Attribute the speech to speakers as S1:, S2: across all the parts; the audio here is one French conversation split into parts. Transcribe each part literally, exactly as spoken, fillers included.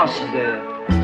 S1: France. De...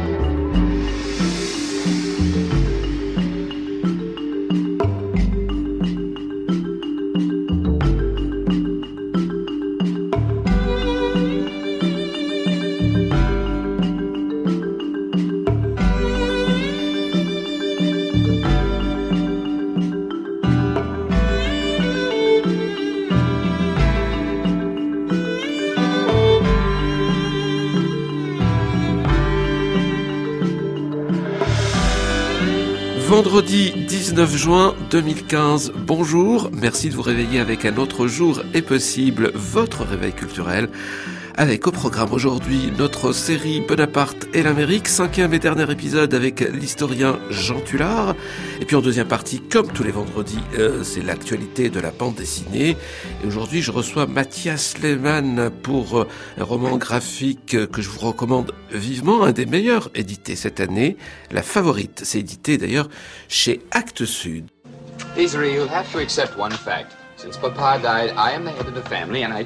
S2: Vendredi dix-neuf juin deux mille quinze, bonjour, merci de vous réveiller avec Un autre jour est possible, votre réveil culturel. Avec au programme aujourd'hui notre série Bonaparte et l'Amérique, cinquième et dernier épisode avec l'historien Jean Tullard. Et puis en deuxième partie, comme tous les vendredis, euh, c'est l'actualité de la bande dessinée. Et aujourd'hui, je reçois Mathias Lehmann pour un roman graphique que je vous recommande vivement, un des meilleurs édités cette année, La Favorite. C'est édité d'ailleurs chez Actes Sud.
S3: Desiree, you'll have to accept one fact. Since Papa died, I am the head of the family and I...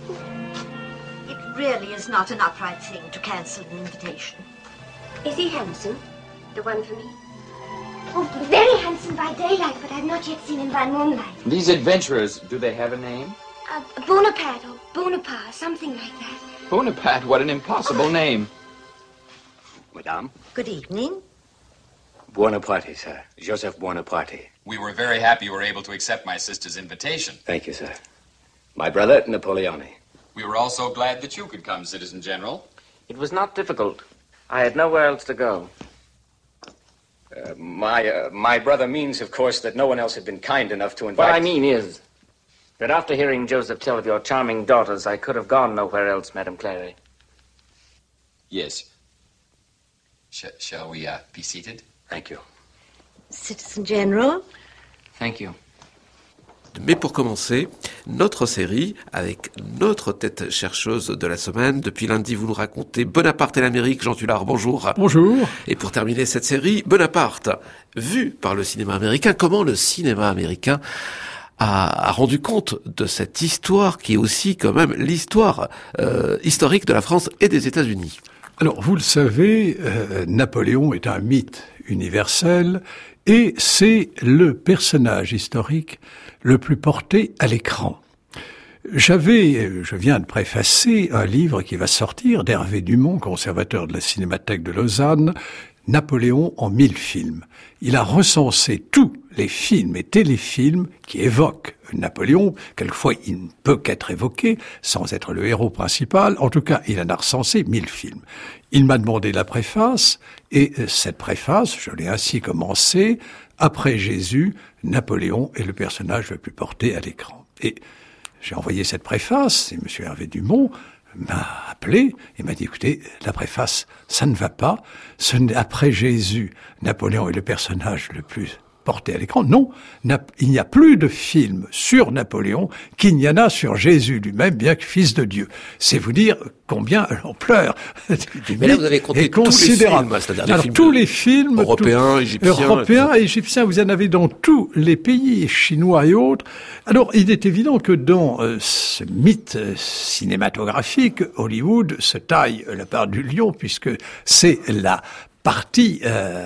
S4: Really is not an upright thing to cancel an invitation.
S5: Is he handsome? The one for me? Oh, very handsome by daylight, but I've not yet seen him by moonlight.
S3: These adventurers, do they have a name?
S5: Uh, Bonaparte or Bonaparte, something like that.
S3: Bonaparte, what an impossible name.
S6: Madame?
S4: Good evening.
S6: Buonaparte, sir. Joseph Buonaparte.
S7: We were very happy you were able to accept my sister's invitation.
S6: Thank you, sir. My brother, Napoleone.
S7: We were also glad that you could come, Citizen General.
S1: It was not difficult. I had nowhere else to go.
S6: Uh, my, uh, my brother means, of course, that no one else had been kind enough to invite...
S1: What I mean is that after hearing Joseph tell of your charming daughters, I could have gone nowhere else, Madame Clary.
S7: Yes. Sh- shall we uh, be seated?
S6: Thank you.
S4: Citizen General.
S1: Thank you.
S2: Mais pour commencer, notre série avec notre tête chercheuse de la semaine. Depuis lundi, vous nous racontez Bonaparte et l'Amérique. Jean Tullard, bonjour.
S8: Bonjour.
S2: Et pour terminer cette série, Bonaparte, vu par le cinéma américain, comment le cinéma américain a, a rendu compte de cette histoire qui est aussi quand même l'histoire euh, historique de la France et des États-Unis.
S8: Alors, vous le savez, euh, Napoléon est un mythe universel et c'est le personnage historique le plus porté à l'écran. J'avais, je viens de préfacer un livre qui va sortir d'Hervé Dumont, conservateur de la Cinémathèque de Lausanne, Napoléon en mille films. Il a recensé tous les films et téléfilms qui évoquent Napoléon. Quelquefois, il ne peut qu'être évoqué sans être le héros principal. En tout cas, il en a recensé mille films. Il m'a demandé la préface et cette préface, je l'ai ainsi commencée. Après Jésus, Napoléon est le personnage le plus porté à l'écran. Et j'ai envoyé cette préface et M. Hervé Dumont m'a appelé et m'a dit, écoutez, la préface, ça ne va pas. Ce n'est, après Jésus, Napoléon est le personnage le plus porté à l'écran. Non, il n'y a plus de film sur Napoléon qu'il n'y en a sur Jésus lui-même, bien que fils de Dieu. C'est vous dire combien l'ampleur du
S2: Mais là, vous avez compté tous les films, c'est-à-dire
S8: Alors,
S2: les films
S8: tous les films
S2: européens,
S8: tout,
S2: égyptiens,
S8: européens, et égyptiens, vous en avez dans tous les pays, chinois et autres. Alors, il est évident que dans euh, ce mythe cinématographique, Hollywood se taille la part du lion, puisque c'est la partie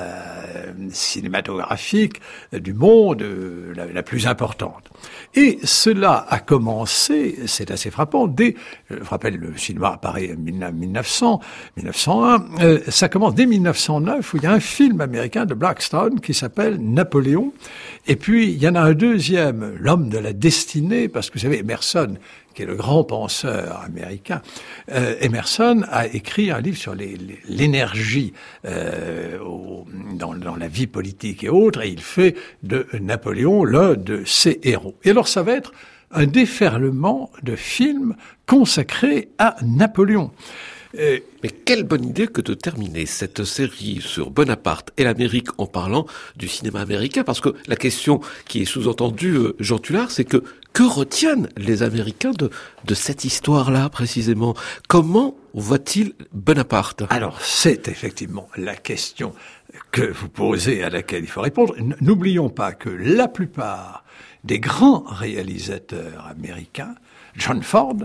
S8: euh, cinématographique du monde euh, la, la plus importante. Et cela a commencé, c'est assez frappant, dès, je me rappelle, le cinéma apparaît en mille neuf cents, mille neuf cent un, euh, ça commence dès mille neuf cent neuf, où il y a un film américain de Blackstone qui s'appelle Napoléon, et puis il y en a un deuxième, L'homme de la destinée, parce que vous savez, Emerson, qui est le grand penseur américain, euh, Emerson a écrit un livre sur les, les, l'énergie euh, au, dans, dans la vie politique et autres, et il fait de Napoléon l'un de ses héros. Et alors ça va être un déferlement de films consacrés à Napoléon.
S2: Euh, Mais quelle bonne idée que de terminer cette série sur Bonaparte et l'Amérique en parlant du cinéma américain, parce que la question qui est sous-entendue, euh, Jean Tullard, c'est que que retiennent les Américains de, de cette histoire-là, précisément? Comment voit-il Bonaparte?
S8: Alors, c'est effectivement la question que vous posez, à laquelle il faut répondre. N'oublions pas que la plupart des grands réalisateurs américains, John Ford,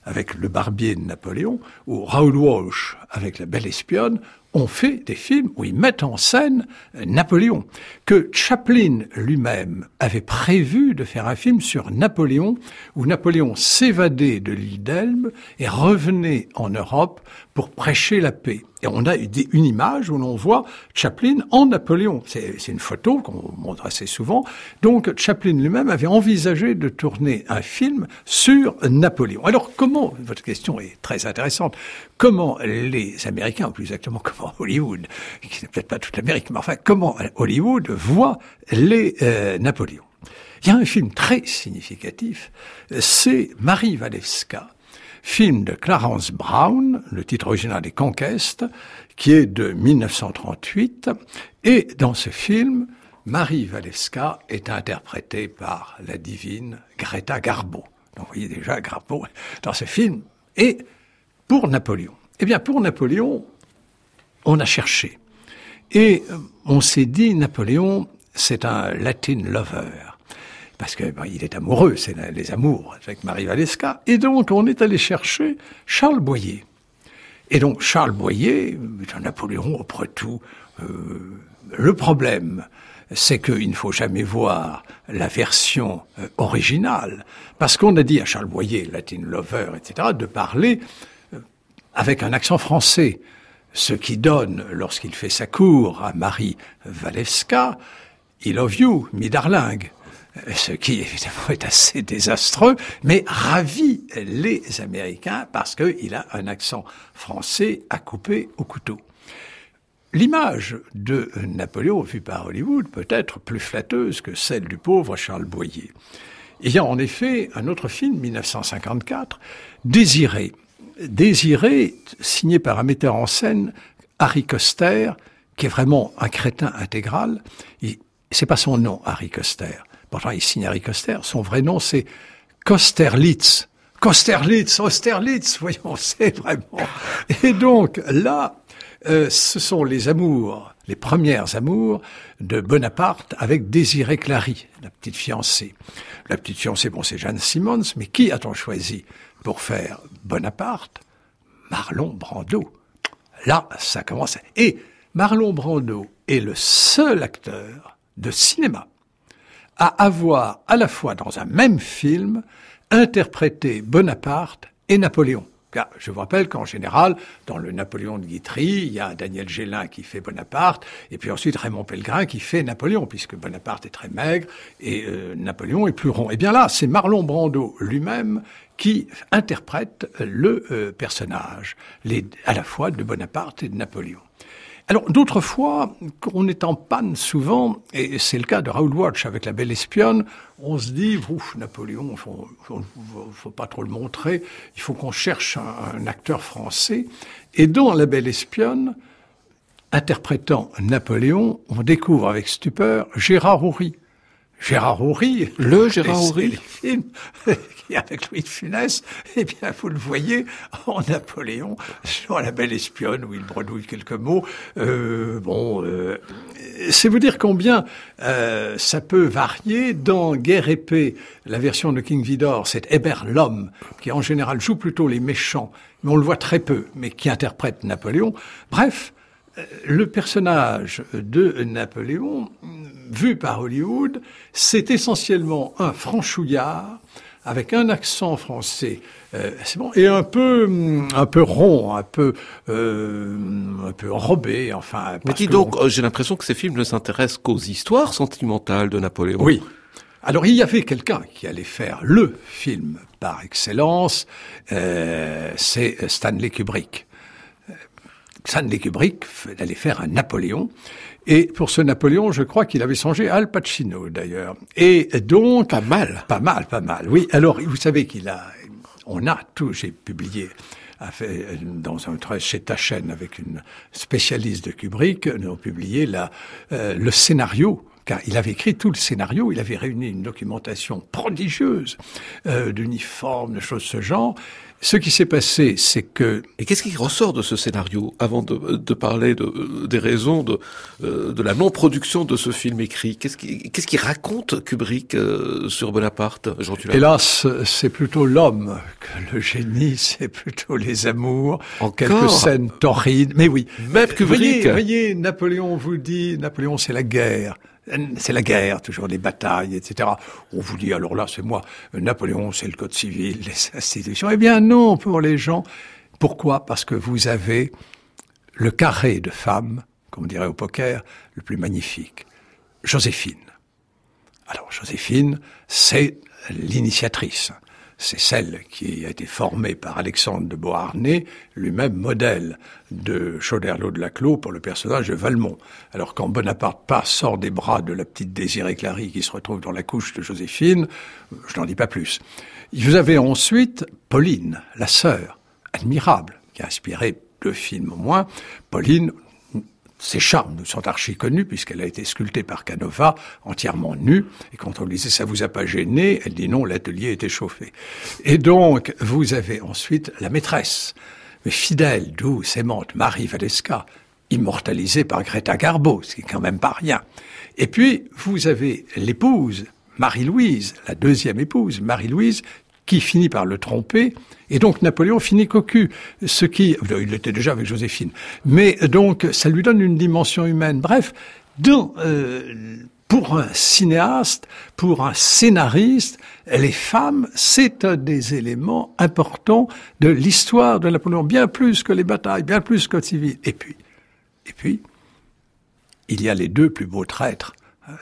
S8: avec Le Barbier de Napoléon, ou Raoul Walsh avec La Belle Espionne, ont fait des films où ils mettent en scène Napoléon. Que Chaplin lui-même avait prévu de faire un film sur Napoléon, où Napoléon s'évadait de l'île d'Elbe et revenait en Europe pour prêcher la paix. Et on a une image où l'on voit Chaplin en Napoléon. C'est, c'est une photo qu'on montre assez souvent. Donc Chaplin lui-même avait envisagé de tourner un film sur Napoléon. Alors comment, votre question est très intéressante, comment les Américains, ou plus exactement comment Hollywood, qui n'est peut-être pas toute l'Amérique, mais enfin comment Hollywood voit les euh, Napoléons. Il y a un film très significatif, c'est Marie Walewska, film de Clarence Brown, le titre original est Conquest, qui est de mille neuf cent trente-huit, et dans ce film, Marie Walewska est interprétée par la divine Greta Garbo. Donc vous voyez déjà Garbo dans ce film, et pour Napoléon. Eh bien pour Napoléon, on a cherché, et on s'est dit Napoléon, c'est un Latin lover. Parce que bon, il est amoureux, c'est les amours avec Marie Walewska. Et donc, on est allé chercher Charles Boyer. Et donc, Charles Boyer, est un Napoléon après tout. Euh, le problème, c'est qu'il ne faut jamais voir la version euh, originale. Parce qu'on a dit à Charles Boyer, Latin lover, et cetera, de parler euh, avec un accent français. Ce qui donne, lorsqu'il fait sa cour à Marie Walewska, « I love you, mi darling ». Ce qui, évidemment, est assez désastreux, mais ravit les Américains parce qu'il a un accent français à couper au couteau. L'image de Napoléon, vue par Hollywood, peut être plus flatteuse que celle du pauvre Charles Boyer. Il y a en effet un autre film, mille neuf cent cinquante-quatre, Désiré. Désiré, signé par un metteur en scène, Harry Koster, qui est vraiment un crétin intégral. Il, c'est pas son nom, Harry Koster. Pourtant, il signe Harry Koster. Son vrai nom, c'est Kosterlitz. Kosterlitz, Austerlitz, voyons, c'est vraiment... Et donc, là, euh, ce sont les amours, les premières amours de Bonaparte avec Désiré Clary, la petite fiancée. La petite fiancée, bon, c'est Jeanne Simmons, mais qui a-t-on choisi pour faire Bonaparte? Marlon Brando. Là, ça commence. Et Marlon Brando est le seul acteur de cinéma à avoir, à la fois dans un même film, interprété Bonaparte et Napoléon. Car je vous rappelle qu'en général, dans le Napoléon de Guitry, il y a Daniel Gélin qui fait Bonaparte, et puis ensuite Raymond Pellegrin qui fait Napoléon, puisque Bonaparte est très maigre et euh, Napoléon est plus rond. Et bien là, c'est Marlon Brando lui-même qui interprète le euh, personnage, les, à la fois de Bonaparte et de Napoléon. Alors, d'autres fois, on est en panne souvent, et c'est le cas de Raoul Walsh avec La Belle Espionne, on se dit, ouf, Napoléon, il faut, faut, faut pas trop le montrer, il faut qu'on cherche un, un acteur français. Et dans La Belle Espionne, interprétant Napoléon, on découvre avec stupeur Gérard Houry. Gérard Houry,
S2: le Gérard Houry,
S8: les films qui avec Louis de Funès, eh bien vous le voyez en Napoléon, sur La Belle Espionne où il bredouille quelques mots. Euh, bon, euh, c'est vous dire combien euh, ça peut varier. Dans Guerre et Paix, la version de King Vidor, c'est Hébert Lhomme qui en général joue plutôt les méchants, mais on le voit très peu, mais qui interprète Napoléon. Bref. Le personnage de Napoléon, vu par Hollywood, c'est essentiellement un franchouillard avec un accent français, euh, c'est bon, et un peu, un peu rond, un peu, euh, un peu enrobé, enfin.
S2: Mais dis donc, on... j'ai l'impression que ces films ne s'intéressent qu'aux histoires sentimentales de Napoléon.
S8: Oui. Alors il y avait quelqu'un qui allait faire le film par excellence, euh, c'est Stanley Kubrick. Stanley Kubrick allait faire un Napoléon. Et pour ce Napoléon, je crois qu'il avait songé à Al Pacino, d'ailleurs. Et donc...
S2: Pas mal.
S8: Pas mal, pas mal, oui. Alors, vous savez qu'il a... On a tout... J'ai publié a fait, dans un travail chez Taschen avec une spécialiste de Kubrick, nous avons publié la, euh, le scénario car il avait écrit tout le scénario, il avait réuni une documentation prodigieuse euh, d'uniformes, de choses de ce genre. Ce qui s'est passé, c'est que...
S2: Et qu'est-ce qui ressort de ce scénario, avant de, de parler de, des raisons de, de la non-production de ce film écrit? Qu'est-ce qui, qu'est-ce qui raconte Kubrick euh, sur Bonaparte, Jean Tullard?
S8: Hélas, c'est plutôt l'homme que le génie, c'est plutôt les amours,
S2: Encore
S8: quelques scènes torrides. Mais oui,
S2: même Kubrick.
S8: Voyez, voyez, Napoléon vous dit, Napoléon c'est la guerre. C'est la guerre, toujours des batailles, et cetera. On vous dit, alors là, c'est moi, Napoléon, c'est le code civil, les institutions. Eh bien non, pour les gens. Pourquoi? Parce que vous avez le carré de femmes, comme on dirait au poker, le plus magnifique. Joséphine. Alors, Joséphine, c'est l'initiatrice. C'est celle qui a été formée par Alexandre de Beauharnais, lui-même modèle de Choderlos de Laclos pour le personnage de Valmont. Alors quand Bonaparte passe, sort des bras de la petite Désirée Clary qui se retrouve dans la couche de Joséphine, je n'en dis pas plus. Vous avez ensuite Pauline, la sœur, admirable, qui a inspiré deux films au moins. Pauline, ses charmes nous sont archi connus puisqu'elle a été sculptée par Canova, entièrement nue. Et quand on lui disait « ça vous a pas gêné ?» elle dit « non, l'atelier était chauffé ». Et donc, vous avez ensuite la maîtresse, mais fidèle, douce, aimante, Marie Walewska, immortalisée par Greta Garbo, ce qui est quand même pas rien. Et puis, vous avez l'épouse, Marie-Louise, la deuxième épouse, Marie-Louise, qui finit par le tromper, et donc Napoléon finit cocu, ce qui, il était déjà avec Joséphine, mais donc ça lui donne une dimension humaine. Bref, dans, euh, pour un cinéaste, pour un scénariste, les femmes, c'est un des éléments importants de l'histoire de Napoléon, bien plus que les batailles, bien plus que le civil. Et puis, et puis, il y a les deux plus beaux traîtres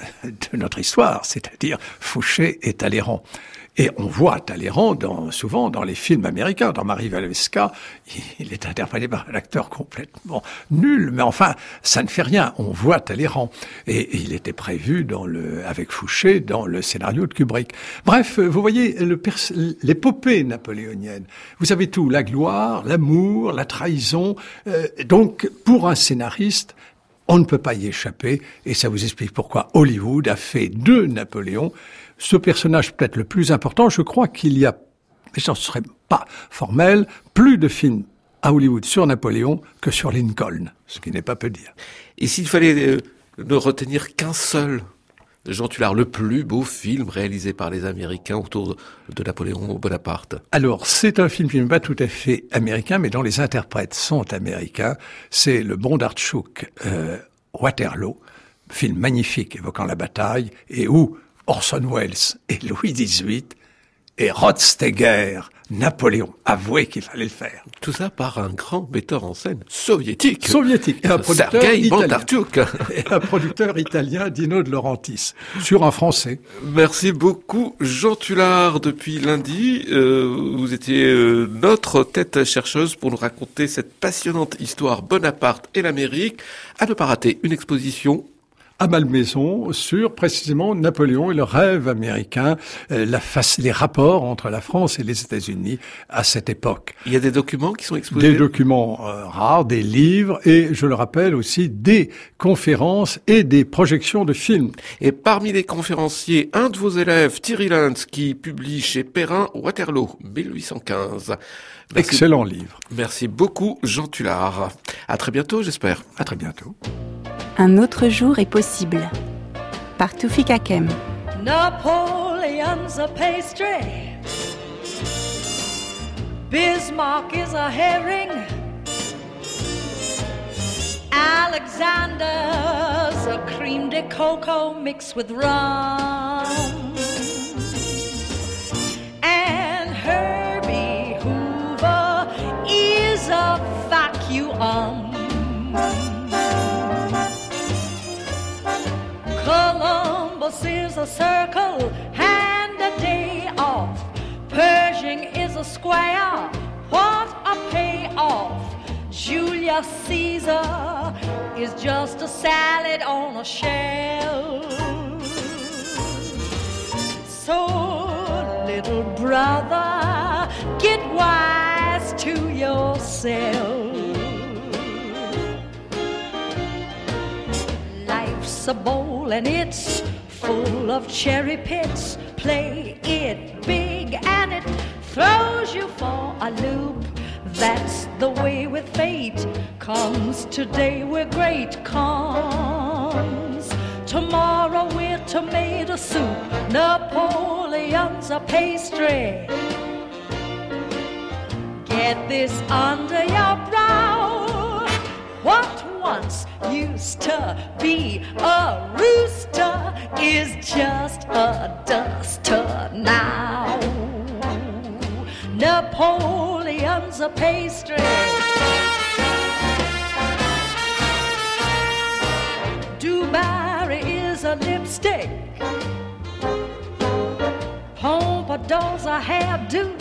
S8: de notre histoire, c'est-à-dire Fouché et Talleyrand. Et on voit Talleyrand dans, souvent dans les films américains. Dans Marie Walewska, il est interprété par un acteur complètement nul, mais enfin, ça ne fait rien. On voit Talleyrand. Et, et il était prévu dans le, avec Fouché dans le scénario de Kubrick. Bref, vous voyez le pers- l'épopée napoléonienne. Vous avez tout, la gloire, l'amour, la trahison. Euh, donc, pour un scénariste, on ne peut pas y échapper. Et ça vous explique pourquoi Hollywood a fait de Napoléon ce personnage peut-être le plus important. Je crois qu'il y a, mais ce ne serait pas formel, plus de films à Hollywood sur Napoléon que sur Lincoln, ce qui n'est pas peu dire.
S2: Et s'il fallait euh, ne retenir qu'un seul, Jean Tullard, le plus beau film réalisé par les Américains autour de Napoléon Bonaparte? Alors,
S8: c'est un film qui n'est pas tout à fait américain, mais dont les interprètes sont américains. C'est le Bondarchuk euh, Waterloo, film magnifique évoquant la bataille, et où Orson Welles et Louis dix-huit et Rod Steiger, Napoléon. Avouez qu'il fallait le faire.
S2: Tout ça par un grand metteur en scène soviétique.
S8: Soviétique. Et un producteur
S2: Sergueï
S8: italien.
S2: Bondarchuk.
S8: Et un producteur italien, Dino De Laurentiis, sur un français.
S2: Merci beaucoup, Jean Tullard. Depuis lundi, euh, vous étiez euh, notre tête chercheuse pour nous raconter cette passionnante histoire Bonaparte et l'Amérique. À ne pas rater une exposition
S8: à Malmaison sur précisément Napoléon et le rêve américain, euh, la face, les rapports entre la France et les États-Unis à cette époque.
S2: Il y a des documents qui sont exposés.
S8: Des documents euh, rares, des livres et, je le rappelle aussi, des conférences et des projections de films.
S2: Et parmi les conférenciers, un de vos élèves, Thierry Lantz, qui publie chez Perrin Waterloo, mille huit cent quinze. Merci.
S8: Excellent livre.
S2: Merci beaucoup, Jean Tullard. À très bientôt, j'espère.
S8: À très bientôt.
S9: Un autre jour est possible. Par Toufik Hakem.
S10: Napoleon's a pastry. Bismarck is a herring. Alexander's a creme de coco mixed with rum. And Herbie Hoover is a vacuum. Columbus is a circle and a day off. Pershing is a square, what a payoff. Julius Caesar is just a salad on a shelf. So, little brother, get wise to yourself. Life's a bowl and it's full of cherry pits. Play it big and it throws you for a loop. That's the way with fate. Comes today we're great, comes tomorrow we're tomato soup. Napoleon's a pastry. Get this under your brow. What once used to be a rooster is just a duster now. Napoleon's a pastry. Dewberry is a lipstick. Pompadour's a hairdo.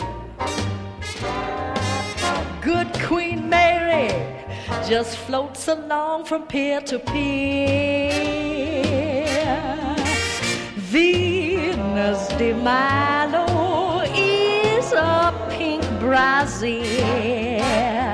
S10: Good Queen Mary just floats along from pier to pier. Venus de Milo is a pink brassiere.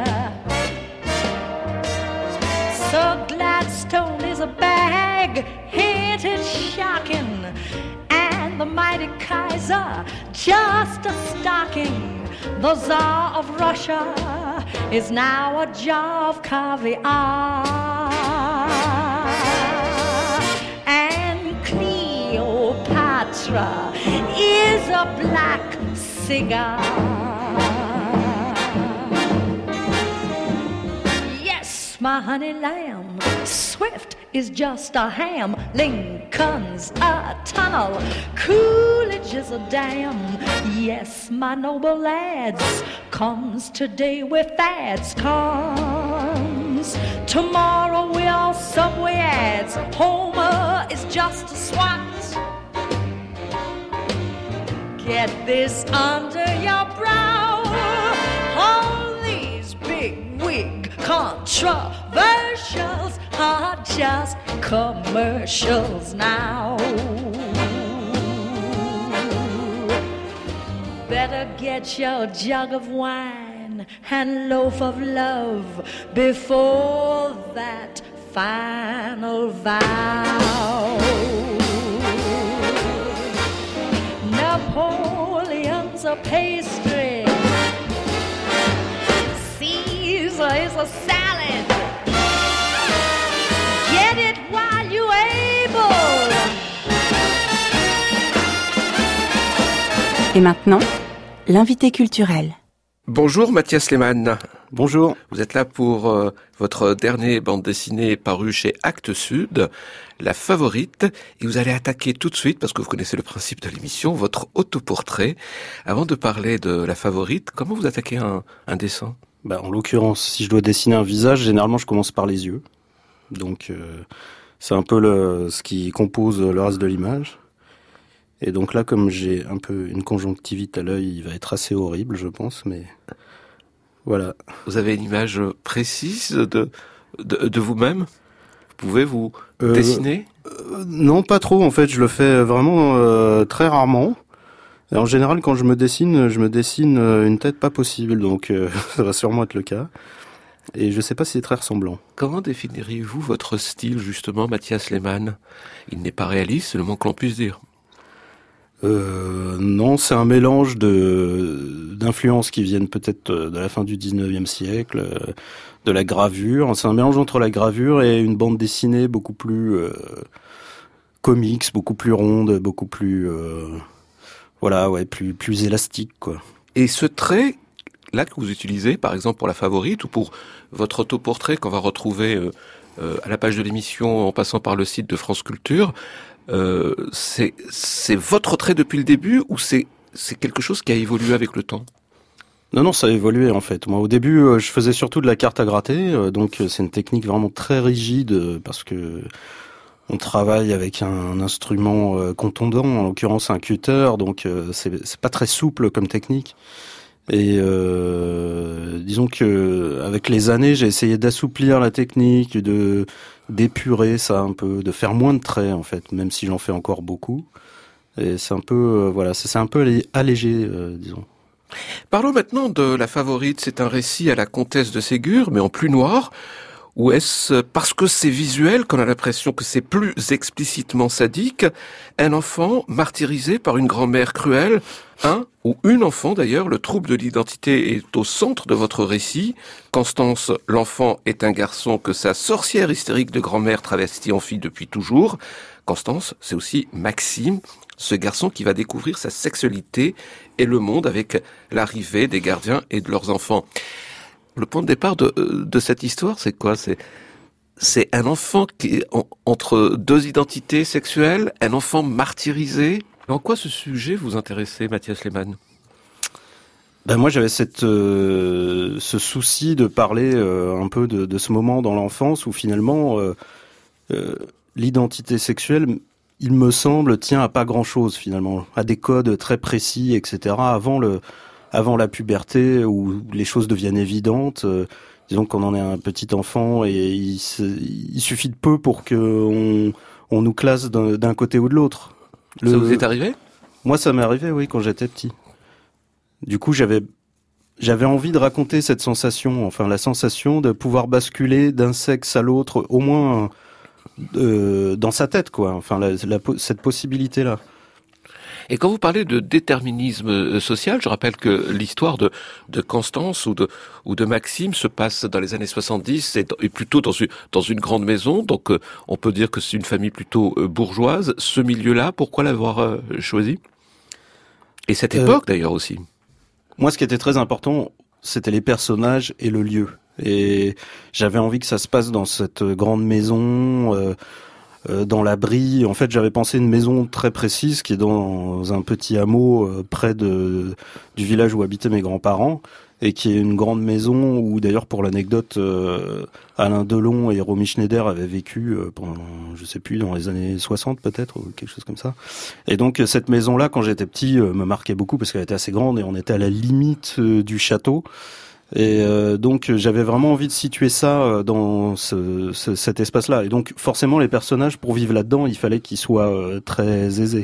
S10: Sir Gladstone is a bag, ain't it shocking? And the mighty Kaiser, just a stocking. The Tsar of Russia is now a jar of caviar. And Cleopatra is a black cigar. Yes, my honey lamb, Swift is just a ham. Lincoln's a tunnel. Coolidge is a dam. Yes, my noble lads, comes today with fads. Comes tomorrow we are Subway ads. Homer is just a swat. Get this under your brow. All these big wig controversials are just commercials now. Better get your jug of wine and loaf of love before that final vow. Napoleon's a pastry. Caesar is a salad. Get it while you're able.
S9: Et maintenant, l'invité culturel.
S2: Bonjour Mathias Lehmann.
S11: Bonjour.
S2: Vous êtes là pour euh, votre dernière bande dessinée parue chez Actes Sud, La Favorite, et vous allez attaquer tout de suite, parce que vous connaissez le principe de l'émission, votre autoportrait. Avant de parler de La Favorite, comment vous attaquez un, un dessin ?
S11: Bah, en l'occurrence, si je dois dessiner un visage, généralement je commence par les yeux. Donc euh, c'est un peu le, ce qui compose le reste de l'image. Et donc là, comme j'ai un peu une conjonctivite à l'œil, il va être assez horrible, je pense, mais voilà.
S2: Vous avez une image précise de, de, de vous-même ? Vous pouvez vous
S11: euh,
S2: dessiner ?
S11: euh, Non, pas trop, en fait, je le fais vraiment euh, très rarement. Et en général, quand je me dessine, je me dessine une tête pas possible, donc euh, ça va sûrement être le cas. Et je sais pas si c'est très ressemblant.
S2: Comment définiriez-vous votre style, justement, Mathias Lehmann ? Il n'est pas réaliste, c'est le moins que l'on puisse dire.
S11: Euh, non, c'est un mélange de d'influences qui viennent peut-être de la fin du dix-neuvième siècle, de la gravure. C'est un mélange entre la gravure et une bande dessinée beaucoup plus euh, comics, beaucoup plus ronde, beaucoup plus euh, voilà, ouais, plus plus élastique, quoi.
S2: Et ce trait là que vous utilisez, par exemple pour La Favorite ou pour votre autoportrait qu'on va retrouver euh, euh, à la page de l'émission en passant par le site de France Culture. Euh, c'est, c'est votre trait depuis le début ou c'est, c'est quelque chose qui a évolué avec le temps ?
S11: Non, non, ça a évolué en fait. Moi, au début, euh, je faisais surtout de la carte à gratter, euh, donc euh, c'est une technique vraiment très rigide euh, parce que on travaille avec un, un instrument euh, contondant, en l'occurrence un cutter, donc euh, c'est, c'est pas très souple comme technique. Et euh, disons que avec les années, j'ai essayé d'assouplir la technique, de d'épurer ça un peu, de faire moins de traits en fait, même si j'en fais encore beaucoup. Et c'est un peu euh, voilà, c'est, c'est un peu allégé, euh, disons.
S2: Parlons maintenant de La Favorite. C'est un récit à la comtesse de Ségur, mais en plus noir, Ou est-ce parce que c'est visuel qu'on a l'impression que c'est plus explicitement sadique? Un enfant martyrisé par une grand-mère cruelle, un ou une enfant d'ailleurs, le trouble de l'identité est au centre de votre récit. Constance, l'enfant, est un garçon que sa sorcière hystérique de grand-mère travestit en fille depuis toujours. Constance, c'est aussi Maxime, ce garçon qui va découvrir sa sexualité et le monde avec l'arrivée des gardiens et de leurs enfants. Le point de départ de, de cette histoire, c'est quoi? C'est, c'est un enfant qui est en, entre deux identités sexuelles, un enfant martyrisé. En quoi ce sujet vous intéressait, Mathias Lehmann?
S11: Ben moi, j'avais cette, euh, ce souci de parler euh, un peu de, de ce moment dans l'enfance où finalement euh, euh, l'identité sexuelle, il me semble, tient à pas grand-chose finalement, à des codes très précis, et cetera. Avant le Avant la puberté, où les choses deviennent évidentes, euh, disons qu'on en est un petit enfant et il, se, il suffit de peu pour que on, on nous classe d'un, d'un côté ou de l'autre. Le,
S2: ça vous est arrivé?
S11: Moi, ça m'est arrivé, oui, quand j'étais petit. Du coup, j'avais j'avais envie de raconter cette sensation, enfin la sensation de pouvoir basculer d'un sexe à l'autre, au moins euh, dans sa tête, quoi. Enfin, la, la, cette possibilité-là.
S2: Et quand vous parlez de déterminisme social, je rappelle que l'histoire de, de Constance ou de, ou de Maxime se passe dans les années soixante-dix et, et plutôt dans une, dans une grande maison. Donc, euh, on peut dire que c'est une famille plutôt euh, bourgeoise. Ce milieu-là, pourquoi l'avoir euh, choisi? Et cette époque, euh, d'ailleurs, aussi.
S11: Moi, ce qui était très important, c'était les personnages et le lieu. Et j'avais envie que ça se passe dans cette grande maison, euh, Euh, dans l'abri. En fait, j'avais pensé une maison très précise qui est dans un petit hameau euh, près de du village où habitaient mes grands-parents et qui est une grande maison où d'ailleurs, pour l'anecdote, euh, Alain Delon et Romy Schneider avaient vécu euh, pendant, je sais plus, dans les années soixante peut-être, ou quelque chose comme ça. Et donc cette maison-là, quand j'étais petit, euh, me marquait beaucoup parce qu'elle était assez grande et on était à la limite euh, du château. Et euh, donc j'avais vraiment envie de situer ça dans ce, ce, cet espace-là. Et donc forcément les personnages, pour vivre là-dedans, il fallait qu'ils soient euh, très aisés.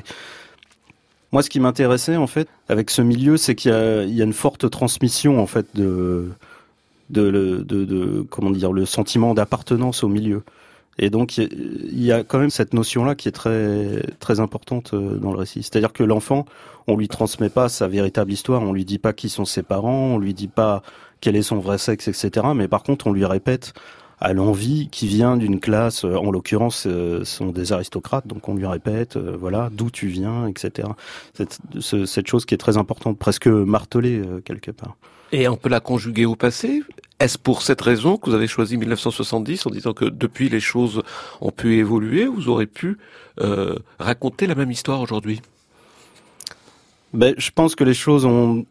S11: Moi, ce qui m'intéressait en fait avec ce milieu, c'est qu'il y a, il y a une forte transmission en fait de, de, de, de, de comment dire, le sentiment d'appartenance au milieu. Et donc il y a quand même cette notion-là qui est très très importante dans le récit. C'est-à-dire que l'enfant, on lui transmet pas sa véritable histoire, on lui dit pas qui sont ses parents, on lui dit pas quel est son vrai sexe, et cetera. Mais par contre, on lui répète à l'envie qui vient d'une classe, en l'occurrence, ce sont des aristocrates, donc on lui répète, euh, voilà, d'où tu viens, et cetera. Cette, ce, cette chose qui est très importante, presque martelée euh, quelque part.
S2: Et on peut la conjuguer au passé? Est-ce pour cette raison que vous avez choisi mille neuf cent soixante-dix en disant que depuis les choses ont pu évoluer, vous aurez pu euh, raconter la même histoire aujourd'hui?
S11: Ben, je pense que les choses ont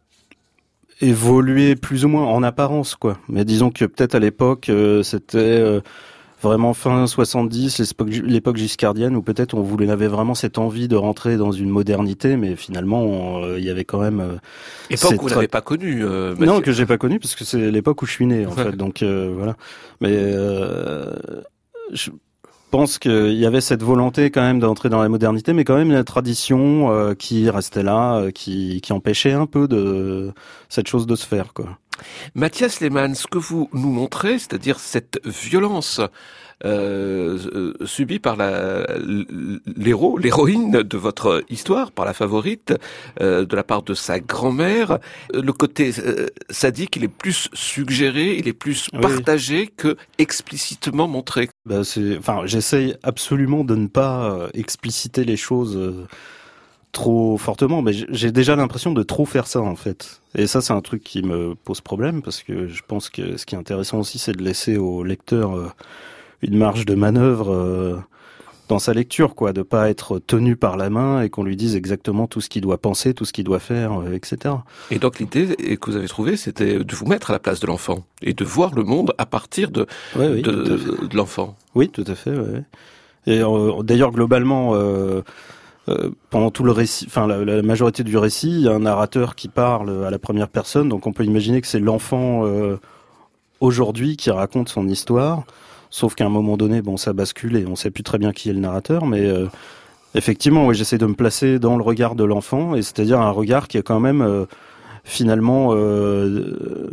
S11: évolué plus ou moins en apparence, quoi. Mais disons que peut-être à l'époque, euh, c'était euh, vraiment fin soixante-dix, l'époque, l'époque giscardienne, où peut-être on voulait, avait vraiment cette envie de rentrer dans une modernité, mais finalement, il euh, y avait quand même... Euh,
S2: époque que vous n'avez pas connue, euh,
S11: non, que j'ai pas connue, parce que c'est l'époque où je suis né, en fait. Donc, euh, voilà. Mais euh, je pense qu'il y avait cette volonté quand même d'entrer dans la modernité, mais quand même une tradition euh, qui restait là, euh, qui, qui empêchait un peu de cette chose de se faire, quoi.
S2: Mathias Lehmann, ce que vous nous montrez, c'est-à-dire cette violence euh, euh, subie par la, l'héros, l'héroïne de votre histoire, par la favorite, euh, de la part de sa grand-mère, le côté euh, sadique, il est plus suggéré, il est plus
S11: oui.
S2: partagé que explicitement montré.
S11: Ben c'est, enfin, j'essaye absolument de ne pas expliciter les choses euh, trop fortement, mais j'ai déjà l'impression de trop faire ça en fait. Et ça, c'est un truc qui me pose problème parce que je pense que ce qui est intéressant aussi, c'est de laisser au lecteur euh, une marge de manœuvre euh, dans sa lecture, quoi, de pas être tenu par la main et qu'on lui dise exactement tout ce qu'il doit penser, tout ce qu'il doit faire, euh, et cetera.
S2: Et donc l'idée que vous avez trouvée, c'était de vous mettre à la place de l'enfant et de voir le monde à partir de
S11: ouais, oui,
S2: de, de l'enfant.
S11: Oui, tout à fait. Ouais. Et euh, d'ailleurs, globalement. Euh, Euh, pendant tout le récit, enfin la, la majorité du récit, il y a un narrateur qui parle à la première personne, donc on peut imaginer que c'est l'enfant euh, aujourd'hui qui raconte son histoire, sauf qu'à un moment donné, bon, ça bascule et on sait plus très bien qui est le narrateur, mais euh, effectivement, oui, j'essaie de me placer dans le regard de l'enfant, et c'est-à-dire un regard qui est quand même euh, finalement euh,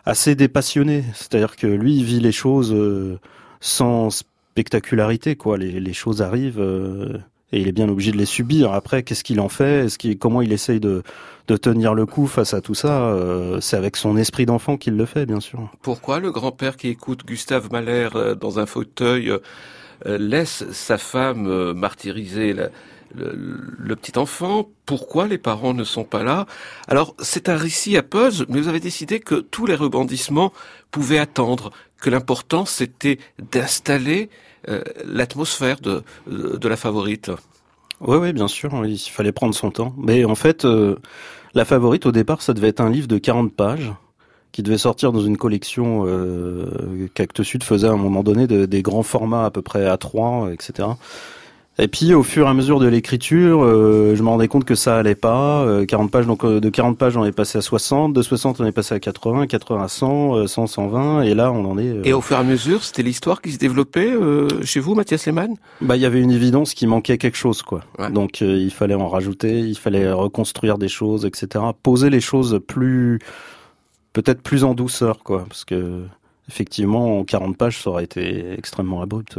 S11: assez dépassionné. C'est-à-dire que lui, il vit les choses euh, sans spectacularité, quoi. Les, les choses arrivent euh, et il est bien obligé de les subir. Après, qu'est-ce qu'il en fait? Est-ce qu'il, comment il essaye de, de tenir le coup face à tout ça? euh, C'est avec son esprit d'enfant qu'il le fait, bien sûr.
S2: Pourquoi le grand-père qui écoute Gustave Mahler euh, dans un fauteuil euh, laisse sa femme euh, martyriser la, le, le petit enfant? Pourquoi les parents ne sont pas là? Alors, c'est un récit à pause, mais vous avez décidé que tous les rebondissements pouvaient attendre, que l'important c'était d'installer euh, l'atmosphère de, de, de La Favorite.
S11: Oui, oui, bien sûr, il fallait prendre son temps. Mais en fait, euh, La Favorite, au départ, ça devait être un livre de quarante pages, qui devait sortir dans une collection euh, qu'Actes Sud faisait à un moment donné, de, des grands formats à peu près A trois, et cetera. Et puis, au fur et à mesure de l'écriture, euh, je me rendais compte que ça allait pas. Euh, quarante pages, donc euh, de quarante pages, on est passé à soixante, de soixante, on est passé à quatre-vingts, quatre-vingts à cent, euh, cent, cent vingt, et là, on en est... Euh...
S2: Et au fur et à mesure, c'était l'histoire qui se développait euh, chez vous, Mathias Lehmann?
S11: Bah, il y avait une évidence qu'il manquait quelque chose, quoi.
S2: Ouais.
S11: Donc, euh, il fallait en rajouter, il fallait reconstruire des choses, et cetera. Poser les choses plus... peut-être plus en douceur, quoi, parce que effectivement, en quarante pages, ça aurait été extrêmement abrupt.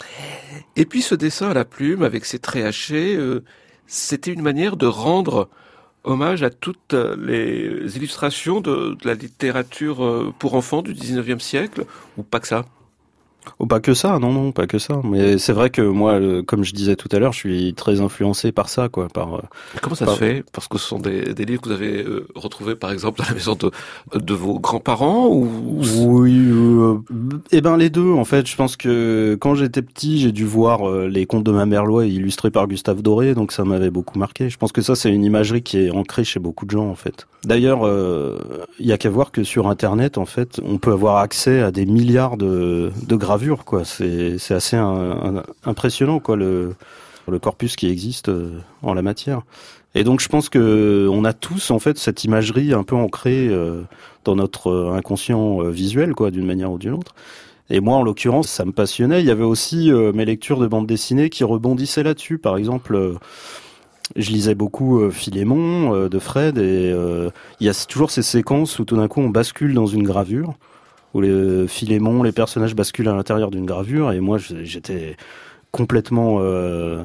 S2: Et puis ce dessin à la plume, avec ses traits hachés, euh, c'était une manière de rendre hommage à toutes les illustrations de, de la littérature pour enfants du dix-neuvième siècle, ou pas que ça?
S11: Oh, pas que ça, non, non, pas que ça. Mais c'est vrai que moi, euh, comme je disais tout à l'heure, je suis très influencé par ça, quoi. Par. Euh,
S2: Comment ça
S11: par...
S2: se fait? Parce que ce sont des, des livres que vous avez euh, retrouvés, par exemple, dans la maison de, de vos grands-parents, ou?
S11: Oui, euh, eh ben les deux. En fait, je pense que quand j'étais petit, j'ai dû voir euh, les contes de Mamerlois illustrés par Gustave Doré, donc ça m'avait beaucoup marqué. Je pense que ça, c'est une imagerie qui est ancrée chez beaucoup de gens, en fait. D'ailleurs, il euh, y a qu'à voir que sur Internet, en fait, on peut avoir accès à des milliards de, de gravures. Quoi, c'est c'est assez un, un, impressionnant, quoi, le le corpus qui existe en la matière. Et donc je pense que on a tous en fait cette imagerie un peu ancrée euh, dans notre inconscient euh, visuel, quoi, d'une manière ou d'une autre. Et moi, en l'occurrence, ça me passionnait. Il y avait aussi euh, mes lectures de bande dessinée qui rebondissaient là-dessus. Par exemple, euh, je lisais beaucoup euh, Philémon euh, de Fred, et euh, il y a toujours ces séquences où tout d'un coup on bascule dans une gravure, où les Philémon, les personnages basculent à l'intérieur d'une gravure, et moi j'étais complètement euh,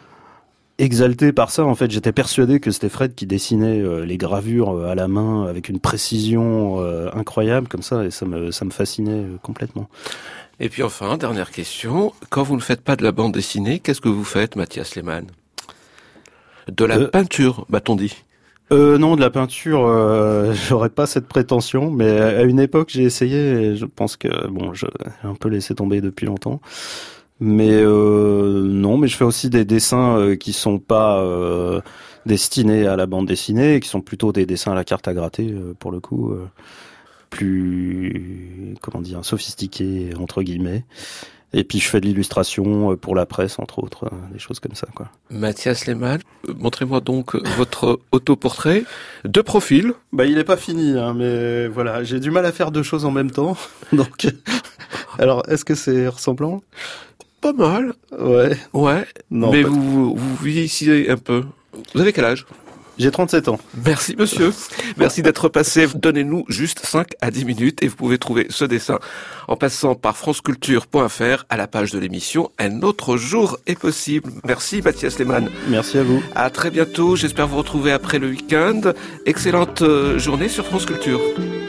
S11: exalté par ça. En fait, j'étais persuadé que c'était Fred qui dessinait euh, les gravures à la main avec une précision euh, incroyable comme ça, et ça me ça me fascinait complètement.
S2: Et puis enfin, dernière question, quand vous ne faites pas de la bande dessinée, qu'est-ce que vous faites, Mathias Lehmann? De la euh... peinture, m'a-t-on dit?
S11: Euh, non, de la peinture, euh, j'aurais pas cette prétention, mais à une époque j'ai essayé, et je pense que bon, j'ai un peu laissé tomber depuis longtemps. Mais euh, non, mais je fais aussi des dessins euh, qui sont pas euh, destinés à la bande dessinée, qui sont plutôt des dessins à la carte à gratter, euh, pour le coup, euh, plus comment dire, sophistiqués entre guillemets. Et puis je fais de l'illustration pour la presse, entre autres, des choses comme ça, quoi.
S2: Mathias Lehmann, montrez-moi donc votre autoportrait de profil.
S11: Bah, il est pas fini, hein, mais voilà, j'ai du mal à faire deux choses en même temps. Donc, alors, est-ce que c'est ressemblant?
S2: Pas mal.
S11: Ouais.
S2: Ouais.
S11: Non,
S2: mais
S11: pas...
S2: vous, vous vieillissez un peu. Vous avez quel âge?
S11: J'ai trente-sept ans.
S2: Merci monsieur. Merci d'être passé. Donnez-nous juste cinq à dix minutes et vous pouvez trouver ce dessin en passant par franceculture point f r à la page de l'émission Un autre jour est possible. Merci Mathias Lehmann.
S11: Merci à vous.
S2: À très bientôt. J'espère vous retrouver après le week-end. Excellente journée sur France Culture.